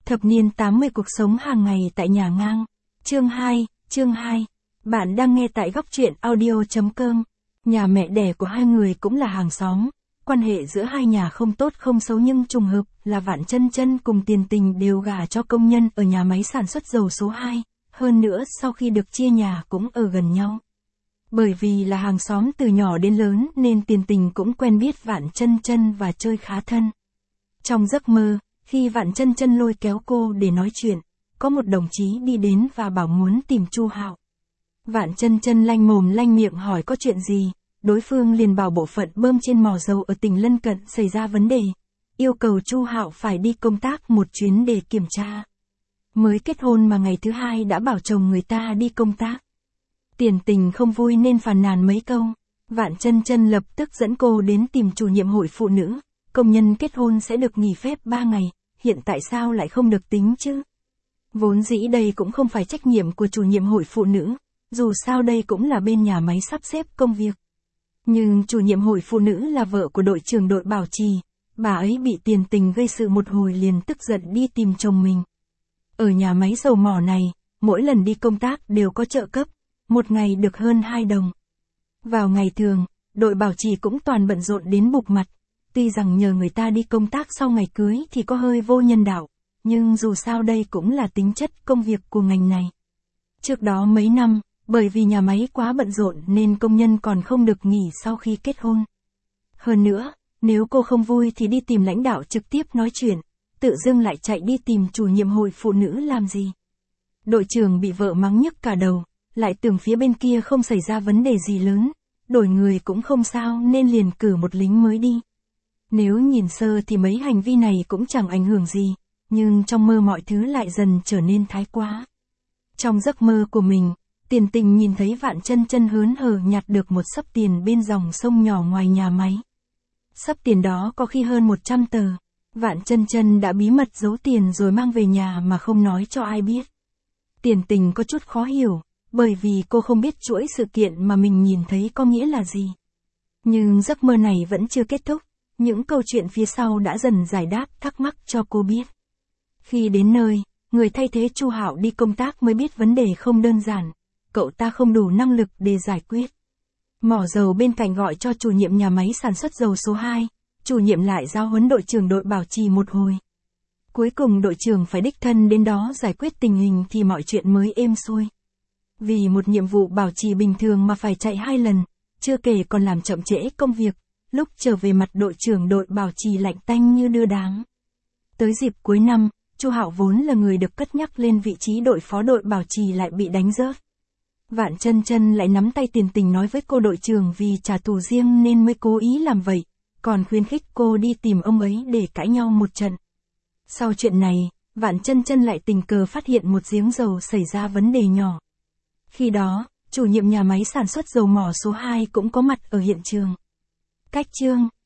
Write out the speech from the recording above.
Thập niên 80 cuộc sống hàng ngày tại nhà ngang. Chương 2. Bạn đang nghe tại góc truyện audio.com. Nhà mẹ đẻ của hai người cũng là hàng xóm. Quan hệ giữa hai nhà không tốt không xấu nhưng trùng hợp là Vạn Chân Chân cùng Tiền Tình đều gả cho công nhân ở nhà máy sản xuất dầu số 2. Hơn nữa sau khi được chia nhà cũng ở gần nhau. Bởi vì là hàng xóm từ nhỏ đến lớn nên Tiền Tình cũng quen biết Vạn Chân Chân và chơi khá thân. Trong giấc mơ, khi Vạn Chân Chân lôi kéo cô để nói chuyện, có một đồng chí đi đến và bảo muốn tìm Chu Hạo. Vạn Chân Chân lanh mồm lanh miệng hỏi có chuyện gì, đối phương liền bảo bộ phận bơm trên mỏ dầu ở tỉnh lân cận xảy ra vấn đề, yêu cầu Chu Hạo phải đi công tác một chuyến để kiểm tra. Mới kết hôn mà ngày thứ hai đã bảo chồng người ta đi công tác. Tiền Tình không vui nên phàn nàn mấy câu, Vạn Chân Chân lập tức dẫn cô đến tìm chủ nhiệm hội phụ nữ. Công nhân kết hôn sẽ được nghỉ phép 3 ngày, hiện tại sao lại không được tính chứ? Vốn dĩ đây cũng không phải trách nhiệm của chủ nhiệm hội phụ nữ, dù sao đây cũng là bên nhà máy sắp xếp công việc. Nhưng chủ nhiệm hội phụ nữ là vợ của đội trưởng đội bảo trì, bà ấy bị Tiền Tình gây sự một hồi liền tức giận đi tìm chồng mình. Ở nhà máy dầu mỏ này, mỗi lần đi công tác đều có trợ cấp, một ngày được hơn 2 đồng. Vào ngày thường, đội bảo trì cũng toàn bận rộn đến bục mặt. Tuy rằng nhờ người ta đi công tác sau ngày cưới thì có hơi vô nhân đạo, nhưng dù sao đây cũng là tính chất công việc của ngành này. Trước đó mấy năm, bởi vì nhà máy quá bận rộn nên công nhân còn không được nghỉ sau khi kết hôn. Hơn nữa, nếu cô không vui thì đi tìm lãnh đạo trực tiếp nói chuyện, tự dưng lại chạy đi tìm chủ nhiệm hội phụ nữ làm gì. Đội trưởng bị vợ mắng nhức cả đầu, lại tưởng phía bên kia không xảy ra vấn đề gì lớn, đổi người cũng không sao nên liền cử một lính mới đi. Nếu nhìn sơ thì mấy hành vi này cũng chẳng ảnh hưởng gì, nhưng trong mơ mọi thứ lại dần trở nên thái quá. Trong giấc mơ của mình, Tiền Tình nhìn thấy Vạn Chân Chân hớn hở nhặt được một xấp tiền bên dòng sông nhỏ ngoài nhà máy. Xấp tiền đó có khi hơn 100 tờ, Vạn Chân Chân đã bí mật giấu tiền rồi mang về nhà mà không nói cho ai biết. Tiền Tình có chút khó hiểu, bởi vì cô không biết chuỗi sự kiện mà mình nhìn thấy có nghĩa là gì. Nhưng giấc mơ này vẫn chưa kết thúc. Những câu chuyện phía sau đã dần giải đáp thắc mắc cho cô biết. Khi đến nơi, người thay thế Chu Hạo đi công tác mới biết vấn đề không đơn giản, cậu ta không đủ năng lực để giải quyết. Mỏ dầu bên cạnh gọi cho chủ nhiệm nhà máy sản xuất dầu số 2, chủ nhiệm lại giao huấn đội trưởng đội bảo trì một hồi. Cuối cùng đội trưởng phải đích thân đến đó giải quyết tình hình thì mọi chuyện mới êm xuôi. Vì một nhiệm vụ bảo trì bình thường mà phải chạy 2 lần, chưa kể còn làm chậm trễ công việc. Lúc trở về mặt đội trưởng đội bảo trì lạnh tanh như đưa đám. Tới dịp cuối năm, Chu Hạo vốn là người được cất nhắc lên vị trí đội phó đội bảo trì lại bị đánh rớt. Vạn Chân Chân lại nắm tay Tiền Tình nói với cô đội trưởng vì trả thù riêng nên mới cố ý làm vậy, còn khuyến khích cô đi tìm ông ấy để cãi nhau một trận. Sau chuyện này, Vạn Chân Chân lại tình cờ phát hiện một giếng dầu xảy ra vấn đề nhỏ. Khi đó, chủ nhiệm nhà máy sản xuất dầu mỏ số 2 cũng có mặt ở hiện trường. Cách chương